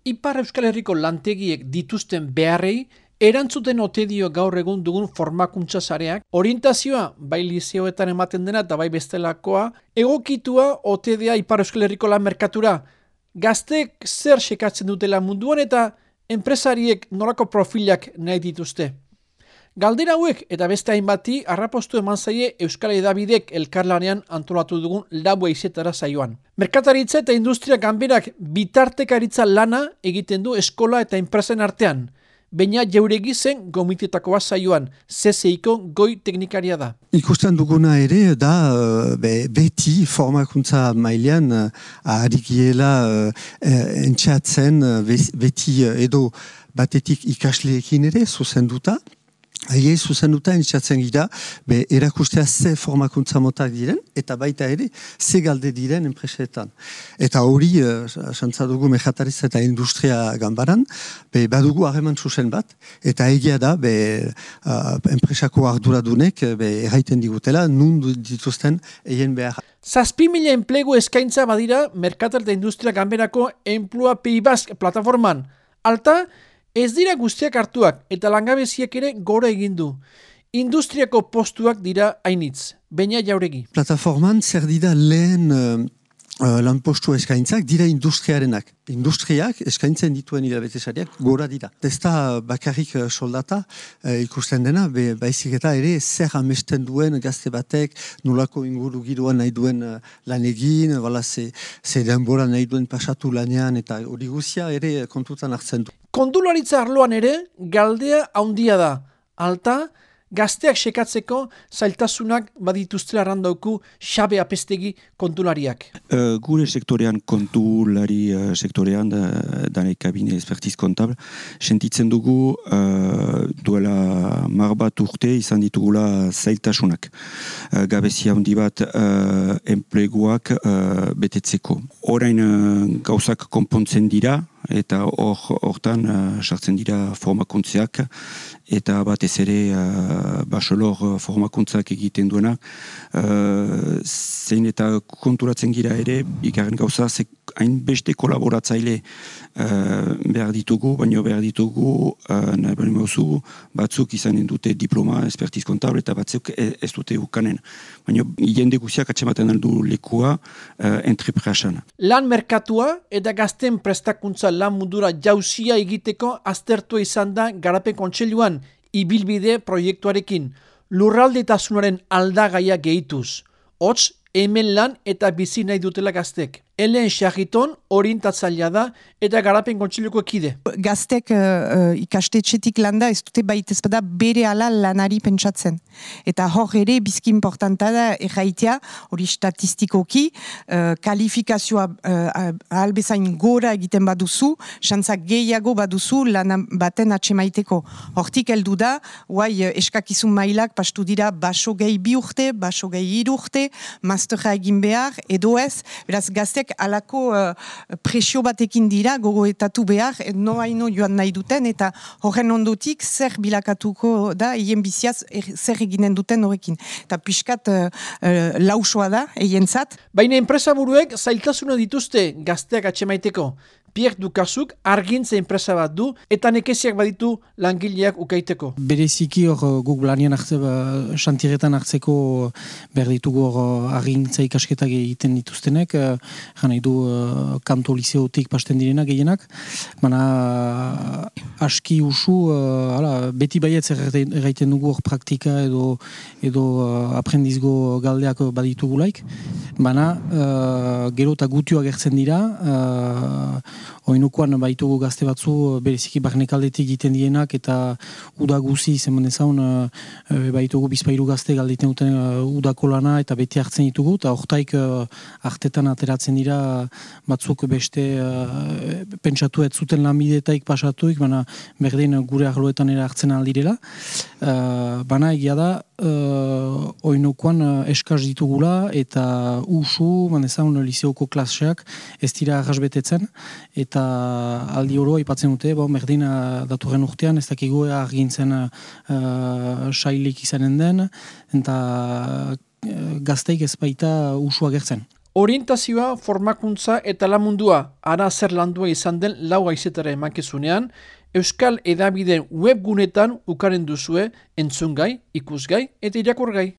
Ipar Euskal Herriko lantegiek dituzten beharrei erantzuten ote dio gaur egun dugun formakuntza sareak, orientazioa bai lizeoetan ematen dena eta bai bestelakoa, egokitua ote dea Ipar Euskal Herriko lan merkatura. Gazteek zer xekatzen dutela munduan eta enpresariek nolako profilak nahi dituzte. Galdera hauek eta beste hainbati harrapostu eman zaie Euskal Hedabidek elkarlanean antolatu dugun Labua izetara saioan. Merkataritza eta industria ganberak bitartekaritza lana egiten du eskola eta enpresen artean. Baina Jauregi zen gomitetakoa saioan, CSIko goi teknikaria da. Ikusten duguna ere da beti formakuntza mailean arigiela entxatzen beti edo batetik ikasleekin ere zuzenduta. Aie zuzenduta entxatzen gira, erakustea ze formakuntza motak diren, eta baita ere, ze galde diren enpresetan. Eta hori, santza dugu merkataritza eta industria ganbaran, badugu harreman zuzen bat, eta egia da, enpresako arduradunek erraiten digutela, nun dituzten eien behar. 7.000 enplegu eskaintza badira merkatal eta industria ganberako Enplua Pays Basque plataforman. Alta, ez dira guztiak hartuak eta langabeziak ere gora egin du. Industriako postuak dira hainitz. Baina Jauregi. Plataforman zer dira lehen lanpostu eskaintzak dira industriarenak. Industriak eskaintzen dituen hilabetesariak gora dira. Ez da bakarrik soldata ikusten dena, baizik eta ere zer amesten duen gazte batek, nolako inguru giroan nahi duen lan egin, ze denbora nahi duen pasatu lanean, eta hori guzia ere kontutan hartzen du. Kontularitza arloan ere galdea handia da. Alta, gazteak sekatzeko zailtasunak badituztela arrandauku Xabe Apestegi kontulariak. Gure sektorean kontulari sektorean danek kabine expertiz kontabl, sentitzen dugu duela marbat urte izan ditugula zailtasunak. Gabezia handi bat enpleguak betetzeko. Orain gauzak konpontzen dira, eta hortan sartzen dira formakuntzeak, eta batez ere basolor formakuntzak egiten duena. Zein eta konturatzen gira ere, bigarren gauza, hainbeste kolaboratzaile behar ditugu, baina behar ditugu batzuk izanen dute diploma expertiz kontable eta batzuk ez dute ukanen. Baina jende guziak atzematen aldu lekua entrepresan. Lan merkatua eta gazten prestakuntza lan mundura jauzia egiteko aztertua izan da Garapen Kontseiluan ibilbide proiektuarekin lurraldetasunaren aldagaia gehituz. Hots, hemen lan eta bizi nahi dutela gaztek. Helen Xarriton orientatzailea da eta Garapen Kontseiluko kide. Gaztek ikastetxetik landa ez dute baitezpada bere ala lanari pentsatzen. Eta hor ere bizki importanta da erraitea, hori statistikoki, kalifikazioa ahalbezain gora egiten baduzu, xantzak gehiago baduzu lan baten atsemaiteko. Hortik heldu da, eskakizun mailak pastu dira baso gehi 2 urte, baso gehi 3 urte, masterra egin behar, edo ez, beraz gaztek alako presio batekin dira, gogoetatu behar, noaino joan nahi duten, eta horren ondotik zer bilakatuko da, hien biziaz zer eginen duten horrekin. Eta pixkat lausoa da, eientzat. Baina enpresa buruek zailtasuna dituzte gazteak atsemaiteko. Pierre Dukasuk argintza enpresa bat du eta nekeziak baditu langileak ukaiteko. Bereziki hor guk lanian xantiretan hartzeko behar ditugu hor argintza ikasketak egiten dituztenek, nahi du kanto liseotik pasten direnak gehienak, baina aski usu, beti baietz erraiten dugu hor praktika edo aprendizgo galdeak baditugulaik, baina gero eta gutu agertzen dira, oinukoan baitugu gazte batzu bereziki barnekaldetik egiten dienak eta uda guzi zenban ezaun baitugu bizpairu gazte galditen duten udako lana eta beti hartzen ditugu eta hortaik artetan ateratzen dira batzuk beste pentsatu ez zuten lanbidetaik pasatuik, baina berdin gure arloetan ere hartzen aldirela. Baina egia da oinukoan eskaz ditugula eta usu, ezaun liseoko klaseak ez dira arrasbetetzen eta aldi oro aipatzen dute, berdin datorren urtean ez dakigu argintzen sailik izanen den eta gazteik ez baita usu agertzen. Orientazioa, formakuntza eta lamundua ara zer landua izan den lau aizetara emankizunean, Euskal Hedabideen webgunetan ukaren duzue entzungai, ikusgai eta irakurgai.